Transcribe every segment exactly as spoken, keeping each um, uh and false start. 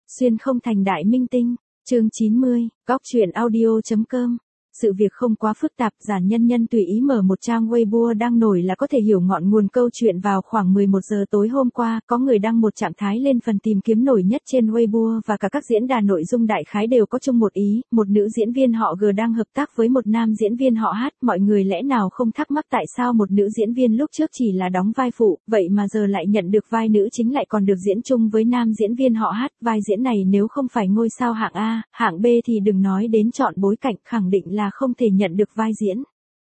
Xuyên không thành đại minh tinh. Chương chín mươi, góc truyện audio chấm com. Sự việc không quá phức tạp, Giản Nhân Nhân tùy ý mở một trang Weibo đang nổi là có thể hiểu ngọn nguồn câu chuyện. Vào khoảng mười một giờ tối hôm qua, có người đăng một trạng thái lên phần tìm kiếm nổi nhất trên Weibo và cả các diễn đàn nội dung đại khái đều có chung một ý, một nữ diễn viên họ G đang hợp tác với một nam diễn viên họ H. Mọi người lẽ nào không thắc mắc tại sao một nữ diễn viên lúc trước chỉ là đóng vai phụ, vậy mà giờ lại nhận được vai nữ chính lại còn được diễn chung với nam diễn viên họ H. Vai diễn này nếu không phải ngôi sao hạng A, hạng B thì đừng nói đến chọn bối cảnh, khẳng định là không thể nhận được vai diễn.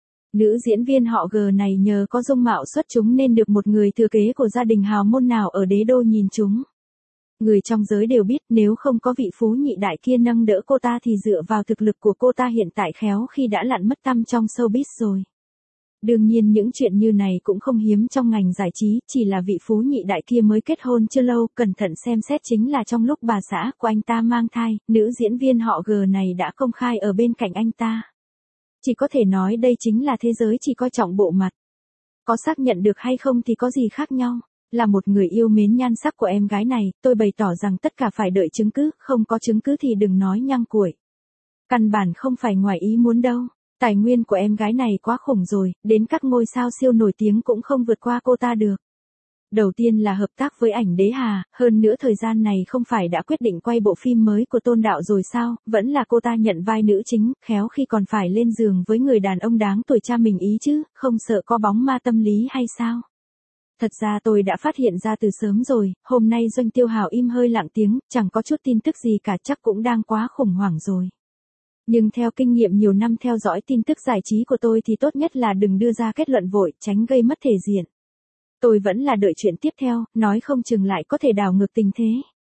Nữ diễn viên họ G này nhờ có dung mạo xuất chúng nên được một người thừa kế của gia đình hào môn nào ở đế đô nhìn chúng. Người trong giới đều biết nếu không có vị phú nhị đại kia nâng đỡ cô ta thì dựa vào thực lực của cô ta hiện tại khéo khi đã lặn mất tăm trong showbiz rồi. Đương nhiên những chuyện như này cũng không hiếm trong ngành giải trí, chỉ là vị phú nhị đại kia mới kết hôn chưa lâu, cẩn thận xem xét chính là trong lúc bà xã của anh ta mang thai, nữ diễn viên họ G này đã công khai ở bên cạnh anh ta. Chỉ có thể nói đây chính là thế giới chỉ coi trọng bộ mặt. Có xác nhận được hay không thì có gì khác nhau. Là một người yêu mến nhan sắc của em gái này, tôi bày tỏ rằng tất cả phải đợi chứng cứ, không có chứng cứ thì đừng nói nhăng củi. Căn bản không phải ngoài ý muốn đâu. Tài nguyên của em gái này quá khủng rồi, đến các ngôi sao siêu nổi tiếng cũng không vượt qua cô ta được. Đầu tiên là hợp tác với ảnh Đế Hà, hơn nữa thời gian này không phải đã quyết định quay bộ phim mới của Tôn Đạo rồi sao, vẫn là cô ta nhận vai nữ chính, khéo khi còn phải lên giường với người đàn ông đáng tuổi cha mình ý chứ, không sợ có bóng ma tâm lý hay sao? Thật ra tôi đã phát hiện ra từ sớm rồi, hôm nay Doanh Tiêu Hào im hơi lặng tiếng, chẳng có chút tin tức gì cả, chắc cũng đang quá khủng hoảng rồi. Nhưng theo kinh nghiệm nhiều năm theo dõi tin tức giải trí của tôi thì tốt nhất là đừng đưa ra kết luận vội, tránh gây mất thể diện. Tôi vẫn là đợi chuyện tiếp theo, nói không chừng lại có thể đảo ngược tình thế.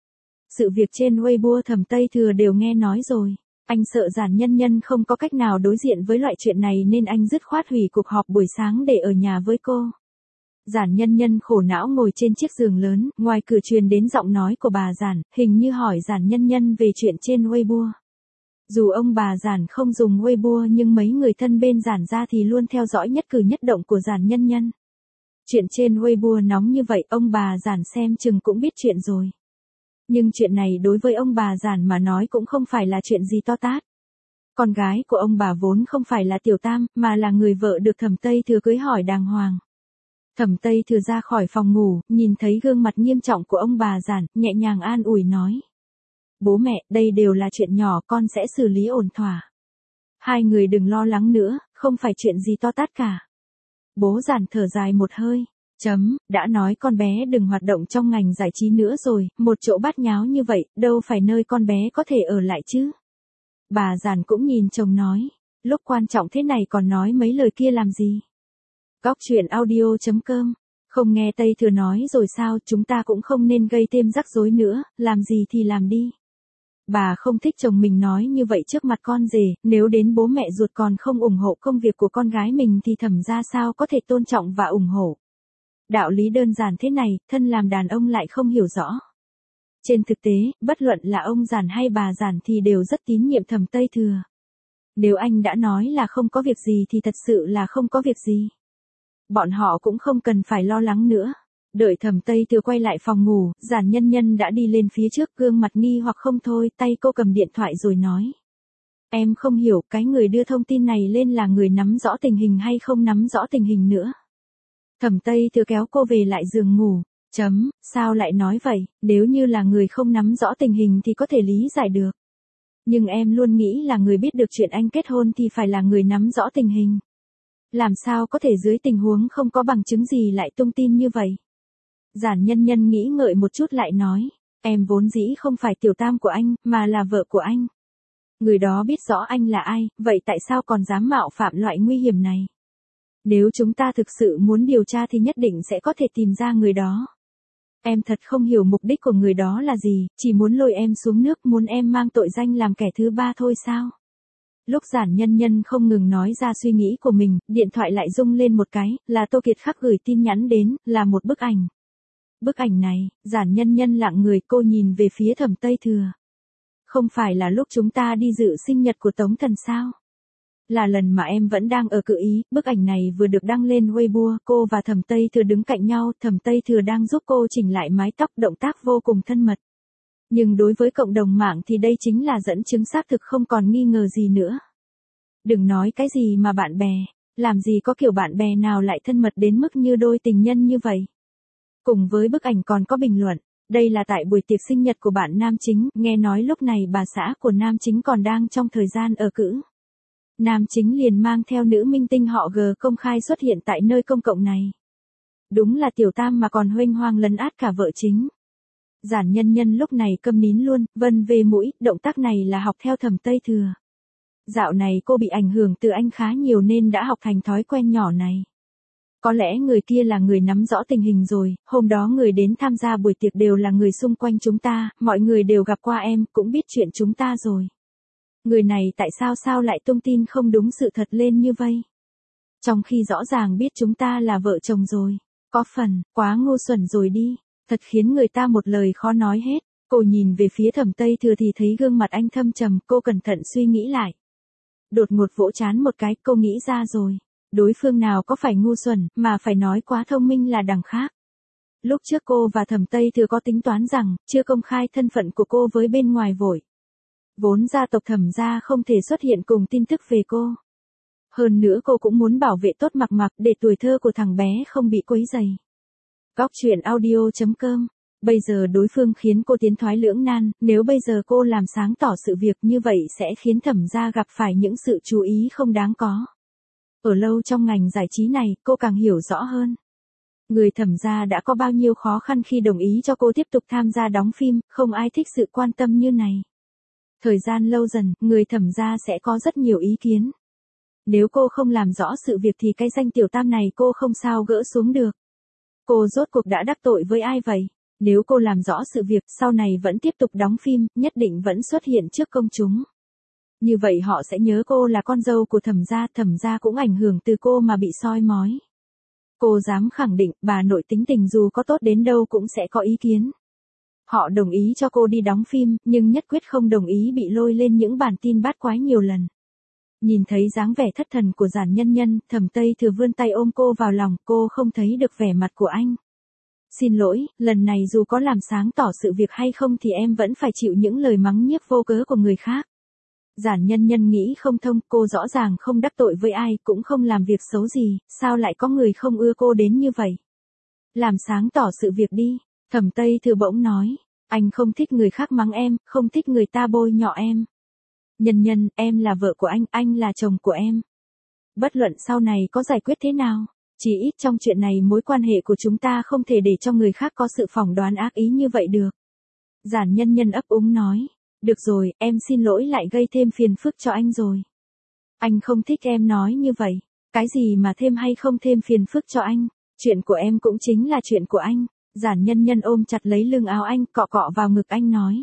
Sự việc trên Weibo Thẩm Tây Thừa đều nghe nói rồi. Anh sợ Giản Nhân Nhân không có cách nào đối diện với loại chuyện này nên anh dứt khoát hủy cuộc họp buổi sáng để ở nhà với cô. Giản Nhân Nhân khổ não ngồi trên chiếc giường lớn, ngoài cửa truyền đến giọng nói của bà Giản, hình như hỏi Giản Nhân Nhân về chuyện trên Weibo. Dù ông bà Giản không dùng Weibo nhưng mấy người thân bên Giản gia thì luôn theo dõi nhất cử nhất động của Giản Nhân Nhân. Chuyện trên Weibo nóng như vậy ông bà Giản xem chừng cũng biết chuyện rồi. Nhưng chuyện này đối với ông bà Giản mà nói cũng không phải là chuyện gì to tát. Con gái của ông bà vốn không phải là Tiểu Tam, mà là người vợ được Thẩm Tây Thừa cưới hỏi đàng hoàng. Thẩm Tây Thừa ra khỏi phòng ngủ, nhìn thấy gương mặt nghiêm trọng của ông bà Giản, nhẹ nhàng an ủi nói. Bố mẹ, đây đều là chuyện nhỏ, con sẽ xử lý ổn thỏa. Hai người đừng lo lắng nữa, không phải chuyện gì to tát cả. Bố Giản thở dài một hơi. Chấm, đã nói con bé đừng hoạt động trong ngành giải trí nữa rồi, một chỗ bát nháo như vậy, đâu phải nơi con bé có thể ở lại chứ. Bà Giản cũng nhìn chồng nói, lúc quan trọng thế này còn nói mấy lời kia làm gì. Góc truyện audio chấm com. Không nghe Tây Thừa nói rồi sao, chúng ta cũng không nên gây thêm rắc rối nữa, làm gì thì làm đi. Bà không thích chồng mình nói như vậy trước mặt con rể, nếu đến bố mẹ ruột còn không ủng hộ công việc của con gái mình thì Thẩm ra sao có thể tôn trọng và ủng hộ. Đạo lý đơn giản thế này, thân làm đàn ông lại không hiểu rõ. Trên thực tế, bất luận là ông Giản hay bà Giản thì đều rất tín nhiệm Thẩm Tây Thừa. Nếu anh đã nói là không có việc gì thì thật sự là không có việc gì. Bọn họ cũng không cần phải lo lắng nữa. Đợi Thẩm Tây Thừa quay lại phòng ngủ, Giản Nhân Nhân đã đi lên phía trước, gương mặt nghi hoặc không thôi, tay cô cầm điện thoại rồi nói. Em không hiểu cái người đưa thông tin này lên là người nắm rõ tình hình hay không nắm rõ tình hình nữa. Thẩm Tây Thừa kéo cô về lại giường ngủ. Chấm, sao lại nói vậy, nếu như là người không nắm rõ tình hình thì có thể lý giải được. Nhưng em luôn nghĩ là người biết được chuyện anh kết hôn thì phải là người nắm rõ tình hình. Làm sao có thể dưới tình huống không có bằng chứng gì lại tung tin như vậy? Giản Nhân Nhân nghĩ ngợi một chút lại nói, em vốn dĩ không phải Tiểu Tam của anh, mà là vợ của anh. Người đó biết rõ anh là ai, vậy tại sao còn dám mạo phạm loại nguy hiểm này? Nếu chúng ta thực sự muốn điều tra thì nhất định sẽ có thể tìm ra người đó. Em thật không hiểu mục đích của người đó là gì, chỉ muốn lôi em xuống nước, muốn em mang tội danh làm kẻ thứ ba thôi sao? Lúc Giản Nhân Nhân không ngừng nói ra suy nghĩ của mình, điện thoại lại rung lên một cái, là Tô Kiệt Khắc gửi tin nhắn đến, là một bức ảnh. Bức ảnh này, Giản Nhân Nhân lặng người, cô nhìn về phía Thẩm Tây Thừa. Không phải là lúc chúng ta đi dự sinh nhật của Tống Thần sao? Là lần mà em vẫn đang ở Cự Ý, bức ảnh này vừa được đăng lên Weibo, cô và Thẩm Tây Thừa đứng cạnh nhau, Thẩm Tây Thừa đang giúp cô chỉnh lại mái tóc, động tác vô cùng thân mật. Nhưng đối với cộng đồng mạng thì đây chính là dẫn chứng xác thực không còn nghi ngờ gì nữa. Đừng nói cái gì mà bạn bè, làm gì có kiểu bạn bè nào lại thân mật đến mức như đôi tình nhân như vậy. Cùng với bức ảnh còn có bình luận, đây là tại buổi tiệc sinh nhật của bạn nam chính, nghe nói lúc này bà xã của nam chính còn đang trong thời gian ở cữ. Nam chính liền mang theo nữ minh tinh họ G công khai xuất hiện tại nơi công cộng này. Đúng là tiểu tam mà còn huênh hoang lấn át cả vợ chính. Giản Nhân Nhân lúc này câm nín luôn, vân về mũi, động tác này là học theo Thẩm Tây Thừa. Dạo này cô bị ảnh hưởng từ anh khá nhiều nên đã học thành thói quen nhỏ này. Có lẽ người kia là người nắm rõ tình hình rồi, hôm đó người đến tham gia buổi tiệc đều là người xung quanh chúng ta, mọi người đều gặp qua em, cũng biết chuyện chúng ta rồi. Người này tại sao sao lại tung tin không đúng sự thật lên như vậy? Trong khi rõ ràng biết chúng ta là vợ chồng rồi, có phần, quá ngu xuẩn rồi đi, thật khiến người ta một lời khó nói hết. Cô nhìn về phía Thẩm Tây Thừa thì thấy gương mặt anh thâm trầm, cô cẩn thận suy nghĩ lại. Đột ngột vỗ trán một cái, cô nghĩ ra rồi. Đối phương nào có phải ngu xuẩn, mà phải nói quá thông minh là đằng khác. Lúc trước cô và Thẩm Tây Thừa có tính toán rằng, chưa công khai thân phận của cô với bên ngoài vội. Vốn gia tộc Thẩm gia không thể xuất hiện cùng tin tức về cô. Hơn nữa cô cũng muốn bảo vệ tốt Mặc Mặc để tuổi thơ của thằng bé không bị quấy rầy. Góc truyện audio chấm com. Bây giờ đối phương khiến cô tiến thoái lưỡng nan, nếu bây giờ cô làm sáng tỏ sự việc như vậy sẽ khiến Thẩm gia gặp phải những sự chú ý không đáng có. Ở lâu trong ngành giải trí này, cô càng hiểu rõ hơn. Người Thẩm gia đã có bao nhiêu khó khăn khi đồng ý cho cô tiếp tục tham gia đóng phim, không ai thích sự quan tâm như này. Thời gian lâu dần, người Thẩm gia sẽ có rất nhiều ý kiến. Nếu cô không làm rõ sự việc thì cái danh tiểu tam này cô không sao gỡ xuống được. Cô rốt cuộc đã đắc tội với ai vậy? Nếu cô làm rõ sự việc, sau này vẫn tiếp tục đóng phim, nhất định vẫn xuất hiện trước công chúng. Như vậy họ sẽ nhớ cô là con dâu của Thẩm gia, Thẩm gia cũng ảnh hưởng từ cô mà bị soi mói. Cô dám khẳng định, bà nội tính tình dù có tốt đến đâu cũng sẽ có ý kiến. Họ đồng ý cho cô đi đóng phim, nhưng nhất quyết không đồng ý bị lôi lên những bản tin bát quái nhiều lần. Nhìn thấy dáng vẻ thất thần của Giản Nhân Nhân, Thẩm Tây Thừa vươn tay ôm cô vào lòng, cô không thấy được vẻ mặt của anh. Xin lỗi, lần này dù có làm sáng tỏ sự việc hay không thì em vẫn phải chịu những lời mắng nhiếc vô cớ của người khác. Giản Nhân Nhân nghĩ không thông, cô rõ ràng không đắc tội với ai, cũng không làm việc xấu gì, sao lại có người không ưa cô đến như vậy? Làm sáng tỏ sự việc đi, Thẩm Tây Thừa bỗng nói, anh không thích người khác mắng em, không thích người ta bôi nhọ em. Nhân Nhân, em là vợ của anh, anh là chồng của em. Bất luận sau này có giải quyết thế nào, chỉ ít trong chuyện này mối quan hệ của chúng ta không thể để cho người khác có sự phỏng đoán ác ý như vậy được. Giản Nhân Nhân ấp úng nói, được rồi, em xin lỗi lại gây thêm phiền phức cho anh rồi. Anh không thích em nói như vậy, cái gì mà thêm hay không thêm phiền phức cho anh, chuyện của em cũng chính là chuyện của anh. Giản Nhân Nhân ôm chặt lấy lưng áo anh, cọ cọ vào ngực anh nói.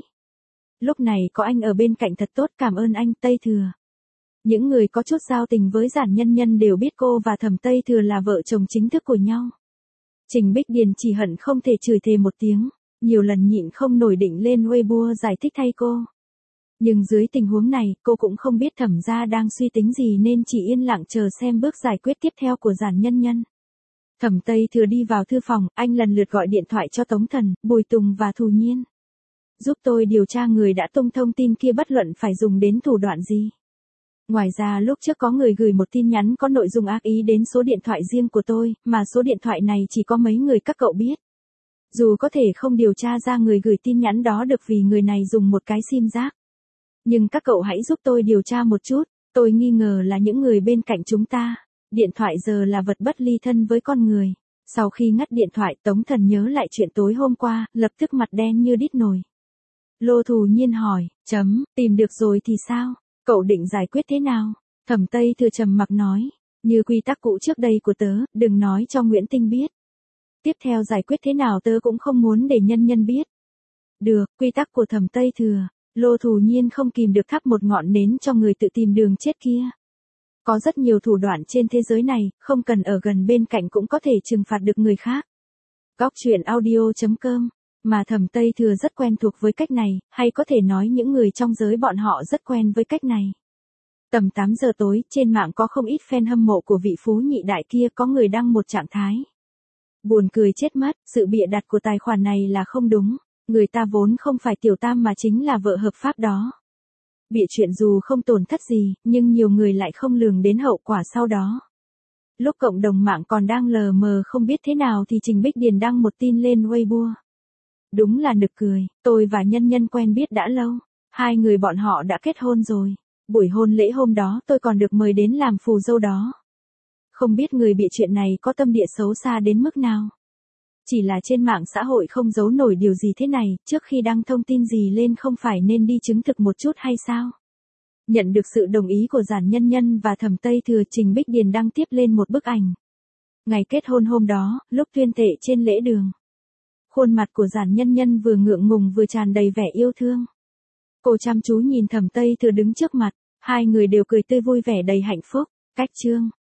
Lúc này có anh ở bên cạnh thật tốt, cảm ơn anh, Tây Thừa. Những người có chút giao tình với Giản Nhân Nhân đều biết cô và Thẩm Tây Thừa là vợ chồng chính thức của nhau. Trình Bích Điền chỉ hận không thể chửi thề một tiếng, nhiều lần nhịn không nổi định lên Weibo giải thích thay cô. Nhưng dưới tình huống này, cô cũng không biết Thẩm gia đang suy tính gì nên chỉ yên lặng chờ xem bước giải quyết tiếp theo của Giản Nhân Nhân. Thẩm Tây Thừa đi vào thư phòng, anh lần lượt gọi điện thoại cho Tống Thần, Bùi Tùng và Thù Nhiên. Giúp tôi điều tra người đã tung thông tin kia, bất luận phải dùng đến thủ đoạn gì. Ngoài ra lúc trước có người gửi một tin nhắn có nội dung ác ý đến số điện thoại riêng của tôi, mà số điện thoại này chỉ có mấy người các cậu biết. Dù có thể không điều tra ra người gửi tin nhắn đó được vì người này dùng một cái sim rác. Nhưng các cậu hãy giúp tôi điều tra một chút, tôi nghi ngờ là những người bên cạnh chúng ta. Điện thoại giờ là vật bất ly thân với con người. Sau khi ngắt điện thoại, Tống Thần nhớ lại chuyện tối hôm qua, lập tức mặt đen như đít nồi. Lô Thù Nhiên hỏi, chấm, tìm được rồi thì sao? Cậu định giải quyết thế nào? Thẩm Tây Thừa trầm mặc nói, như quy tắc cũ trước đây của tớ, đừng nói cho Nguyễn Tinh biết. Tiếp theo giải quyết thế nào tớ cũng không muốn để Nhân Nhân biết. Được, quy tắc của Thẩm Tây Thừa. Lô Thù Nhiên không kìm được thắp một ngọn nến cho người tự tìm đường chết kia. Có rất nhiều thủ đoạn trên thế giới này, không cần ở gần bên cạnh cũng có thể trừng phạt được người khác. Góc truyện audio chấm com. Mà Thẩm Tây Thừa rất quen thuộc với cách này, hay có thể nói những người trong giới bọn họ rất quen với cách này. Tầm tám giờ tối, trên mạng có không ít fan hâm mộ của vị phú nhị đại kia, có người đăng một trạng thái. Buồn cười chết mất, sự bịa đặt của tài khoản này là không đúng. Người ta vốn không phải tiểu tam mà chính là vợ hợp pháp đó. Bịa chuyện dù không tổn thất gì, nhưng nhiều người lại không lường đến hậu quả sau đó. Lúc cộng đồng mạng còn đang lờ mờ không biết thế nào thì Trình Bích Điền đăng một tin lên Weibo. Đúng là nực cười, tôi và Nhân Nhân quen biết đã lâu. Hai người bọn họ đã kết hôn rồi. Buổi hôn lễ hôm đó tôi còn được mời đến làm phù dâu đó. Không biết người bịa chuyện này có tâm địa xấu xa đến mức nào. Chỉ là trên mạng xã hội không giấu nổi điều gì thế này, trước khi đăng thông tin gì lên không phải nên đi chứng thực một chút hay sao? Nhận được sự đồng ý của Giản Nhân Nhân và Thẩm Tây Thừa, Trình Bích Điền đăng tiếp lên một bức ảnh. Ngày kết hôn hôm đó, lúc tuyên thệ trên lễ đường. Khuôn mặt của Giản Nhân Nhân vừa ngượng ngùng vừa tràn đầy vẻ yêu thương. Cô chăm chú nhìn Thẩm Tây Thừa đứng trước mặt, hai người đều cười tươi vui vẻ đầy hạnh phúc. Cách chương